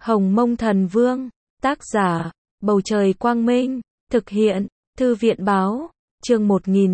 Hồng Mông Thần Vương, tác giả, Bầu Trời Quang Minh, thực hiện, Thư viện Báo, chương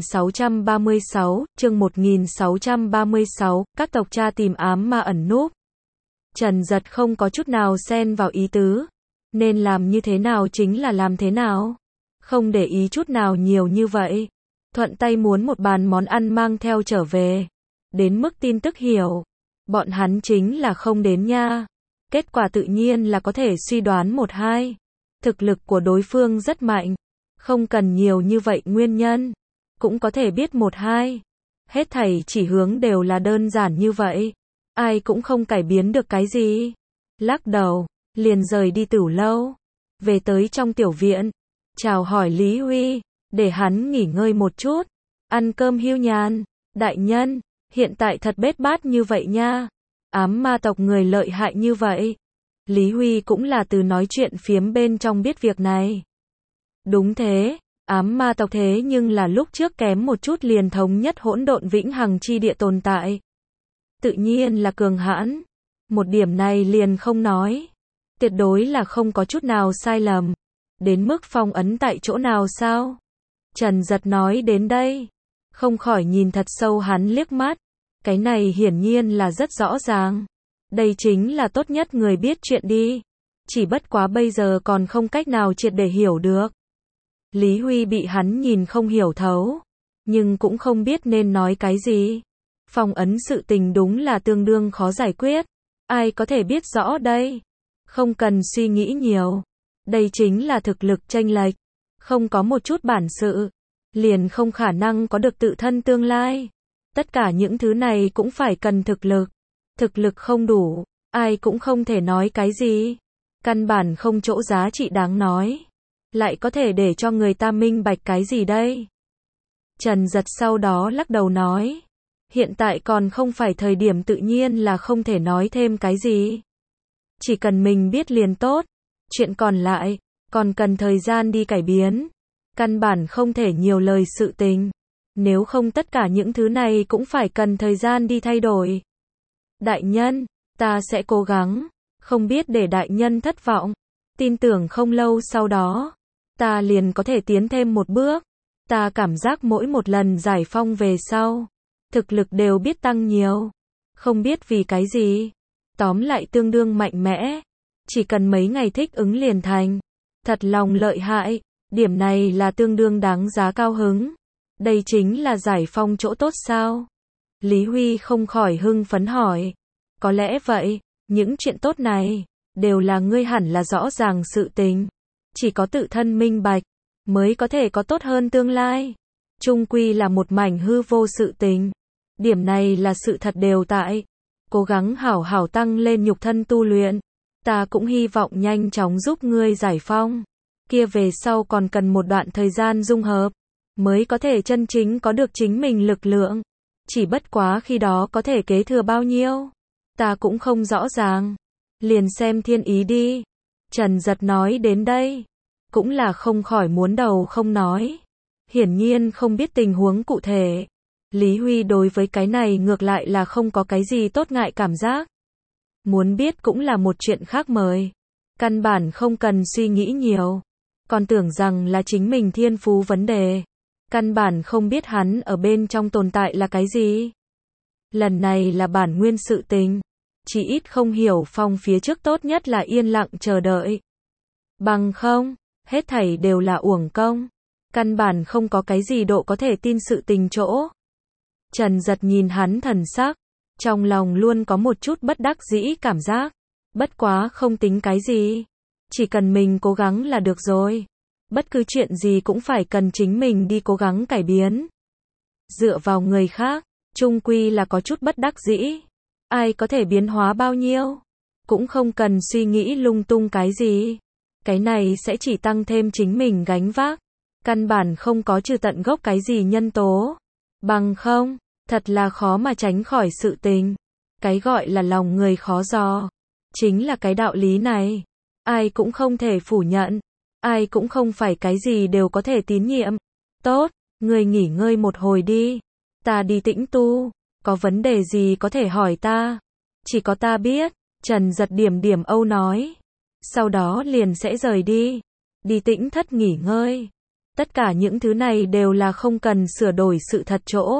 1636, các tộc cha tìm ám ma ẩn núp. Trần Dật không có chút nào xen vào ý tứ, nên làm như thế nào chính là làm thế nào, không để ý chút nào nhiều như vậy, thuận tay muốn một bàn món ăn mang theo trở về, đến mức tin tức hiểu, bọn hắn chính là không đến nha. Kết quả tự nhiên là có thể suy đoán một hai. Thực lực của đối phương rất mạnh, không cần nhiều như vậy nguyên nhân, cũng có thể biết một hai. Hết thảy chỉ hướng đều là đơn giản như vậy, ai cũng không cải biến được cái gì. Lắc đầu, liền rời đi Tửu lâu, về tới trong tiểu viện, chào hỏi Lý Huy, để hắn nghỉ ngơi một chút, ăn cơm hưu nhàn. Đại nhân, hiện tại thật bết bát như vậy nha. Ám ma tộc người lợi hại như vậy. Lý Huy cũng là từ nói chuyện phiếm bên trong biết việc này. Đúng thế, ám ma tộc thế nhưng là lúc trước kém một chút liền thống nhất hỗn độn vĩnh hằng chi địa tồn tại. Tự nhiên là cường hãn. Một điểm này liền không nói. Tuyệt đối là không có chút nào sai lầm. Đến mức phong ấn tại chỗ nào sao? Trần Dật nói đến đây, không khỏi nhìn thật sâu hắn liếc mắt. Cái này hiển nhiên là rất rõ ràng. Đây chính là tốt nhất người biết chuyện đi. Chỉ bất quá bây giờ còn không cách nào triệt để hiểu được. Lý Huy bị hắn nhìn không hiểu thấu, nhưng cũng không biết nên nói cái gì. Phong ấn sự tình đúng là tương đương khó giải quyết. Ai có thể biết rõ đây? Không cần suy nghĩ nhiều. Đây chính là thực lực chênh lệch. Không có một chút bản sự, liền không khả năng có được tự thân tương lai. Tất cả những thứ này cũng phải cần thực lực. Thực lực không đủ, ai cũng không thể nói cái gì. Căn bản không chỗ giá trị đáng nói. Lại có thể để cho người ta minh bạch cái gì đây? Trần Dật sau đó lắc đầu nói. Hiện tại còn không phải thời điểm, tự nhiên là không thể nói thêm cái gì. Chỉ cần mình biết liền tốt. Chuyện còn lại, còn cần thời gian đi cải biến. Căn bản không thể nhiều lời sự tình. Nếu không tất cả những thứ này cũng phải cần thời gian đi thay đổi. Đại nhân, ta sẽ cố gắng, không biết để đại nhân thất vọng. Tin tưởng không lâu sau đó, ta liền có thể tiến thêm một bước. Ta cảm giác mỗi một lần giải phong về sau, thực lực đều biết tăng nhiều. Không biết vì cái gì. Tóm lại tương đương mạnh mẽ. Chỉ cần mấy ngày thích ứng liền thành. Thật lòng lợi hại. Điểm này là tương đương đáng giá cao hứng. Đây chính là giải phong chỗ tốt sao? Lý Huy không khỏi hưng phấn hỏi. Có lẽ vậy, những chuyện tốt này, đều là ngươi hẳn là rõ ràng sự tình. Chỉ có tự thân minh bạch, mới có thể có tốt hơn tương lai. Chung quy là một mảnh hư vô sự tình. Điểm này là sự thật đều tại. Cố gắng hảo hảo tăng lên nhục thân tu luyện. Ta cũng hy vọng nhanh chóng giúp ngươi giải phong. Kia về sau còn cần một đoạn thời gian dung hợp, mới có thể chân chính có được chính mình lực lượng. Chỉ bất quá khi đó có thể kế thừa bao nhiêu, ta cũng không rõ ràng. Liền xem thiên ý đi. Trần Dật nói đến đây, cũng là không khỏi muốn đầu không nói. Hiển nhiên không biết tình huống cụ thể. Lý Huy đối với cái này ngược lại là không có cái gì tốt ngại cảm giác. Muốn biết cũng là một chuyện khác mời. Căn bản không cần suy nghĩ nhiều. Còn tưởng rằng là chính mình thiên phú vấn đề. Căn bản không biết hắn ở bên trong tồn tại là cái gì. Lần này là bản nguyên sự tình. Chỉ ít không hiểu phong phía trước, tốt nhất là yên lặng chờ đợi. Bằng không, hết thảy đều là uổng công. Căn bản không có cái gì độ có thể tin sự tình chỗ. Trần Dật nhìn hắn thần sắc, trong lòng luôn có một chút bất đắc dĩ cảm giác. Bất quá không tính cái gì. Chỉ cần mình cố gắng là được rồi. Bất cứ chuyện gì cũng phải cần chính mình đi cố gắng cải biến. Dựa vào người khác, chung quy là có chút bất đắc dĩ. Ai có thể biến hóa bao nhiêu? Cũng không cần suy nghĩ lung tung cái gì. Cái này sẽ chỉ tăng thêm chính mình gánh vác. Căn bản không có trừ tận gốc cái gì nhân tố. Bằng không, thật là khó mà tránh khỏi sự tình. Cái gọi là lòng người khó dò, chính là cái đạo lý này. Ai cũng không thể phủ nhận. Ai cũng không phải cái gì đều có thể tín nhiệm. Tốt, ngươi nghỉ ngơi một hồi đi. Ta đi tĩnh tu. Có vấn đề gì có thể hỏi ta. Chỉ có ta biết. Trần Dật điểm điểm âu nói. sau đó liền sẽ rời đi. Đi tĩnh thất nghỉ ngơi. Tất cả những thứ này đều là không cần sửa đổi sự thật chỗ.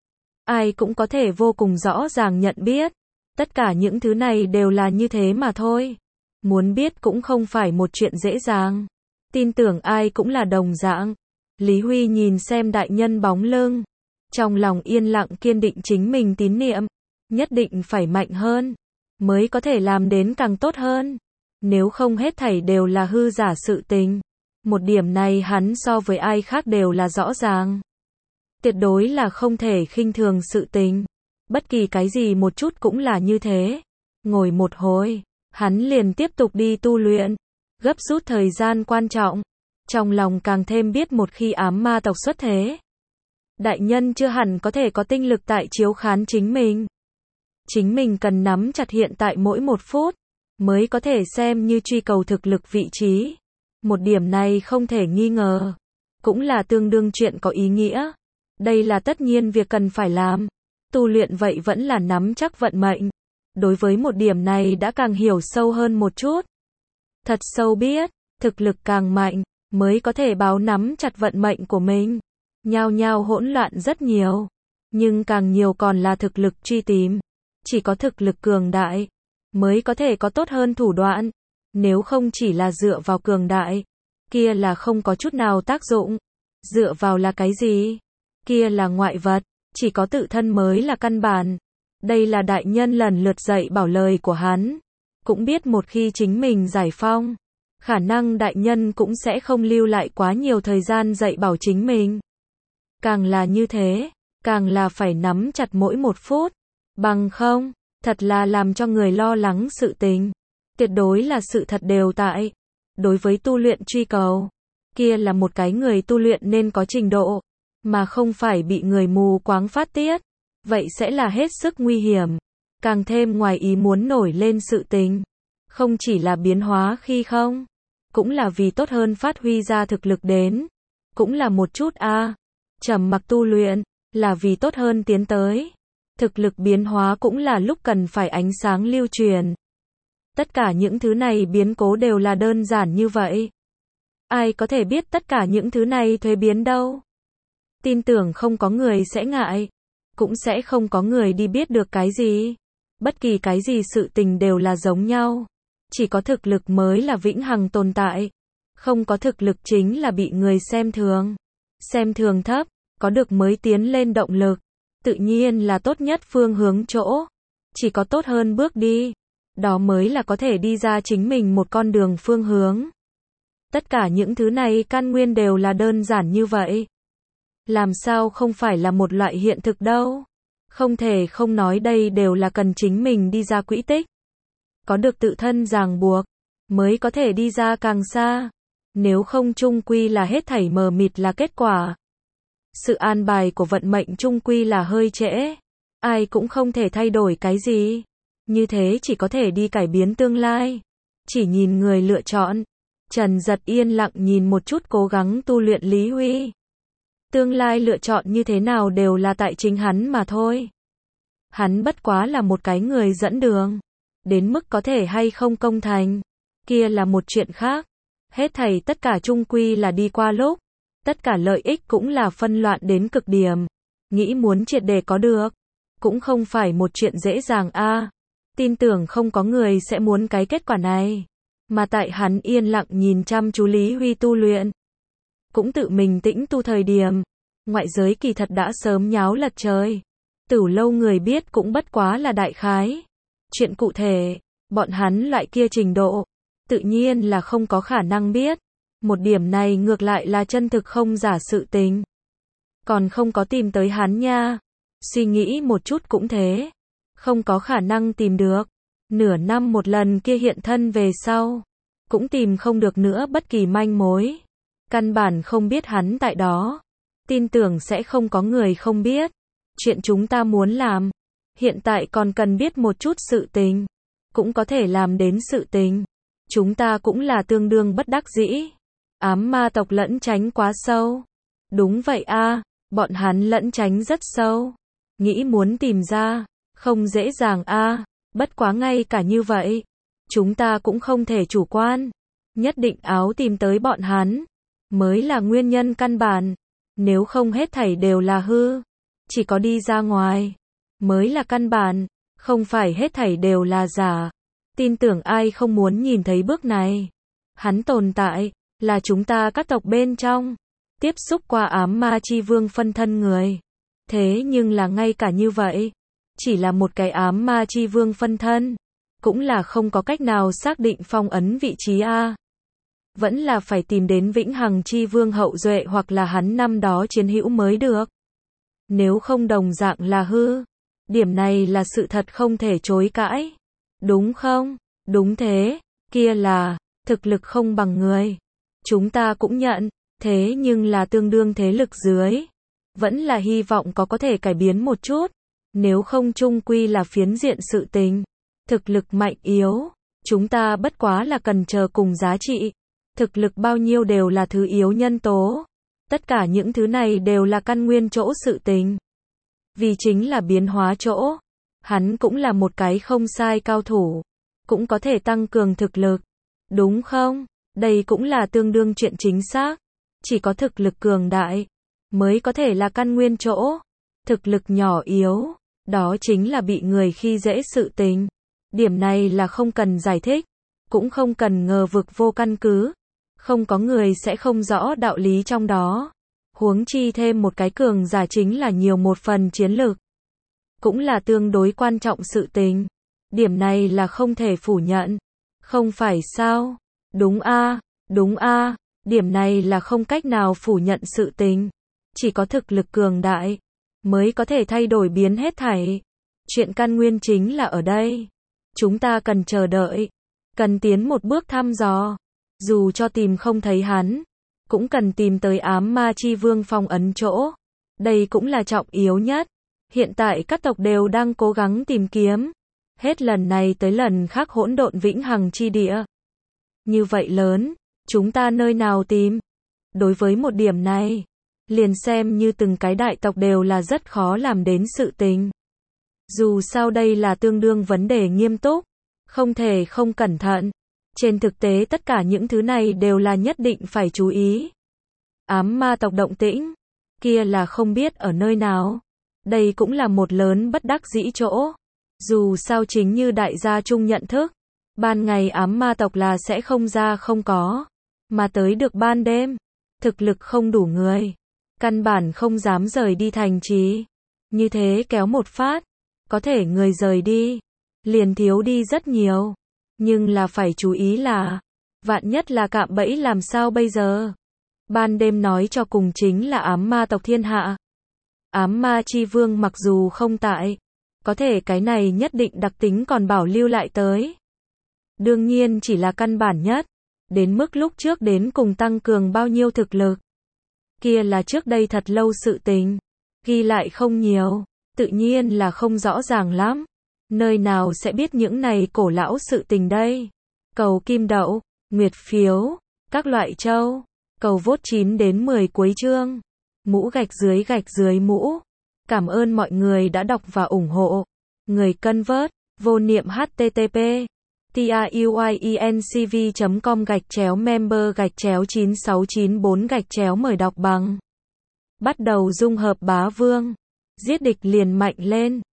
Ai cũng có thể vô cùng rõ ràng nhận biết. Tất cả những thứ này đều là như thế mà thôi. Muốn biết cũng không phải một chuyện dễ dàng. Tin tưởng ai cũng là đồng dạng. Lý Huy nhìn xem đại nhân bóng lưng. Trong lòng yên lặng kiên định chính mình tín niệm. Nhất định phải mạnh hơn. Mới có thể làm đến càng tốt hơn. Nếu không hết thảy đều là hư giả sự tình. Một điểm này hắn so với ai khác đều là rõ ràng. Tuyệt đối là không thể khinh thường sự tình. Bất kỳ cái gì một chút cũng là như thế. Ngồi một hồi, hắn liền tiếp tục đi tu luyện. Gấp rút thời gian quan trọng. Trong lòng càng thêm biết một khi ám ma tộc xuất thế. Đại nhân chưa hẳn có thể có tinh lực tại chiếu khán chính mình. Chính mình cần nắm chặt hiện tại mỗi một phút. Mới có thể xem như truy cầu thực lực vị trí. Một điểm này không thể nghi ngờ. Cũng là tương đương chuyện có ý nghĩa. Đây là tất nhiên việc cần phải làm. Tu luyện vậy vẫn là nắm chắc vận mệnh. Đối với một điểm này đã càng hiểu sâu hơn một chút. Thật sâu biết, thực lực càng mạnh, mới có thể báo nắm chặt vận mệnh của mình. Nhao nhao hỗn loạn rất nhiều. Nhưng càng nhiều còn là thực lực truy tìm. Chỉ có thực lực cường đại, mới có thể có tốt hơn thủ đoạn. Nếu không chỉ là dựa vào cường đại, kia là không có chút nào tác dụng. Dựa vào là cái gì? Kia là ngoại vật, chỉ có tự thân mới là căn bản. Đây là đại nhân lần lượt dạy bảo lời của hắn. Cũng biết một khi chính mình giải phong, khả năng đại nhân cũng sẽ không lưu lại quá nhiều thời gian dạy bảo chính mình. Càng là như thế, càng là phải nắm chặt mỗi một phút. Bằng không, thật là làm cho người lo lắng sự tình. Tuyệt đối là sự thật đều tại. Đối với tu luyện truy cầu, kia là một cái người tu luyện nên có trình độ, mà không phải bị người mù quáng phát tiết. Vậy sẽ là hết sức nguy hiểm. Càng thêm ngoài ý muốn nổi lên sự tình. Không chỉ là biến hóa khi không, cũng là vì tốt hơn phát huy ra thực lực đến. Cũng là một chút trầm mặc tu luyện, là vì tốt hơn tiến tới. Thực lực biến hóa cũng là lúc cần phải ánh sáng lưu truyền. Tất cả những thứ này biến cố đều là đơn giản như vậy. Ai có thể biết tất cả những thứ này thuế biến đâu? Tin tưởng không có người sẽ ngại. Cũng sẽ không có người đi biết được cái gì. Bất kỳ cái gì sự tình đều là giống nhau. Chỉ có thực lực mới là vĩnh hằng tồn tại. Không có thực lực chính là bị người xem thường. Xem thường thấp, có được mới tiến lên động lực. Tự nhiên là tốt nhất phương hướng chỗ. Chỉ có tốt hơn bước đi. Đó mới là có thể đi ra chính mình một con đường phương hướng. Tất cả những thứ này căn nguyên đều là đơn giản như vậy. Làm sao không phải là một loại hiện thực đâu. Không thể không nói đây đều là cần chính mình đi ra quỹ tích. Có được tự thân ràng buộc, mới có thể đi ra càng xa. Nếu không chung quy là hết thảy mờ mịt là kết quả. Sự an bài của vận mệnh chung quy là hơi trễ. Ai cũng không thể thay đổi cái gì. Như thế chỉ có thể đi cải biến tương lai. Chỉ nhìn người lựa chọn. Trần Giật yên lặng nhìn một chút cố gắng tu luyện Lý Huy. Tương lai lựa chọn như thế nào đều là tại chính hắn mà thôi. Hắn bất quá là một cái người dẫn đường. Đến mức có thể hay không công thành, kia là một chuyện khác. Hết thảy tất cả chung quy là đi qua lúc. Tất cả lợi ích cũng là phân loạn đến cực điểm. Nghĩ muốn triệt để có được, cũng không phải một chuyện dễ dàng Tin tưởng không có người sẽ muốn cái kết quả này. Mà tại hắn yên lặng nhìn chăm chú Lý Huy tu luyện. Cũng tự mình tĩnh tu thời điểm. Ngoại giới kỳ thật đã sớm nháo lật trời. Từ lâu người biết cũng bất quá là đại khái. Chuyện cụ thể, bọn hắn loại kia trình độ, tự nhiên là không có khả năng biết. Một điểm này ngược lại là chân thực không giả sự tình. Còn không có tìm tới hắn nha. Suy nghĩ một chút cũng thế. Không có khả năng tìm được. Nửa năm một lần kia hiện thân về sau. Cũng tìm không được nữa bất kỳ manh mối. Căn bản không biết hắn tại đó. Tin tưởng sẽ không có người không biết. Chuyện chúng ta muốn làm. Hiện tại còn cần biết một chút sự tình. Cũng có thể làm đến sự tình. Chúng ta cũng là tương đương bất đắc dĩ. Ám ma tộc lẫn tránh quá sâu. Đúng vậy bọn hắn lẫn tránh rất sâu. Nghĩ muốn tìm ra, không dễ dàng bất quá ngay cả như vậy. Chúng ta cũng không thể chủ quan. Nhất định áo tìm tới bọn hắn, mới là nguyên nhân căn bản. Nếu không hết thảy đều là hư. Chỉ có đi ra ngoài, mới là căn bản. Không phải hết thảy đều là giả. Tin tưởng ai không muốn nhìn thấy bước này. Hắn tồn tại, là chúng ta các tộc bên trong. Tiếp xúc qua ám ma chi vương phân thân người. Thế nhưng là ngay cả như vậy, chỉ là một cái ám ma chi vương phân thân, cũng là không có cách nào xác định phong ấn vị trí a. Vẫn là phải tìm đến vĩnh hằng chi vương hậu duệ hoặc là hắn năm đó chiến hữu mới được. Nếu không đồng dạng là hư. Điểm này là sự thật không thể chối cãi. Đúng không? Đúng thế. Kia là, thực lực không bằng người. Chúng ta cũng nhận. Thế nhưng là tương đương thế lực dưới. Vẫn là hy vọng có thể cải biến một chút. Nếu không chung quy là phiến diện sự tình. Thực lực mạnh yếu. Chúng ta bất quá là cần chờ cùng giá trị. Thực lực bao nhiêu đều là thứ yếu nhân tố. Tất cả những thứ này đều là căn nguyên chỗ sự tình. Vì chính là biến hóa chỗ. Hắn cũng là một cái không sai cao thủ. Cũng có thể tăng cường thực lực. Đúng không? Đây cũng là tương đương chuyện chính xác. Chỉ có thực lực cường đại mới có thể là căn nguyên chỗ. Thực lực nhỏ yếu, đó chính là bị người khi dễ sự tình. Điểm này là không cần giải thích, cũng không cần ngờ vực vô căn cứ. Không có người sẽ không rõ đạo lý trong đó. Huống chi thêm một cái cường giả chính là nhiều một phần chiến lược. Cũng là tương đối quan trọng sự tình. Điểm này là không thể phủ nhận. Không phải sao? Đúng a, đúng a. Điểm này là không cách nào phủ nhận sự tình. Chỉ có thực lực cường đại mới có thể thay đổi biến hết thảy. Chuyện căn nguyên chính là ở đây. Chúng ta cần chờ đợi, cần tiến một bước thăm dò. Dù cho tìm không thấy hắn, cũng cần tìm tới ám ma chi vương phong ấn chỗ. Đây cũng là trọng yếu nhất. Hiện tại các tộc đều đang cố gắng tìm kiếm. Hết lần này tới lần khác hỗn độn vĩnh hằng chi địa. Như vậy lớn, chúng ta nơi nào tìm? Đối với một điểm này, liền xem như từng cái đại tộc đều là rất khó làm đến sự tình. Dù sao đây là tương đương vấn đề nghiêm túc, không thể không cẩn thận. Trên thực tế tất cả những thứ này đều là nhất định phải chú ý. Ám ma tộc động tĩnh, kia là không biết ở nơi nào. Đây cũng là một lớn bất đắc dĩ chỗ. Dù sao chính như đại gia chung nhận thức, ban ngày ám ma tộc là sẽ không ra không có, mà tới được ban đêm, thực lực không đủ người, căn bản không dám rời đi thành trì. Như thế kéo một phát, có thể người rời đi, liền thiếu đi rất nhiều. Nhưng là phải chú ý là, vạn nhất là cạm bẫy làm sao bây giờ? Ban đêm nói cho cùng chính là ám ma tộc thiên hạ. Ám ma chi vương mặc dù không tại, có thể cái này nhất định đặc tính còn bảo lưu lại tới. Đương nhiên chỉ là căn bản nhất, đến mức lúc trước đến cùng tăng cường bao nhiêu thực lực. Kia là trước đây thật lâu sự tình, ghi lại không nhiều, tự nhiên là không rõ ràng lắm. Nơi nào sẽ biết những này cổ lão sự tình đây? Cầu kim đậu, nguyệt phiếu, các loại châu, cầu vote 9 đến 10 cuối chương. Mũ gạch dưới mũ. Cảm ơn mọi người đã đọc và ủng hộ. Người cân vớt, vô niệm http truyencv.com/member/9694 mời đọc bằng. Bắt đầu dung hợp bá vương. Giết địch liền mạnh lên.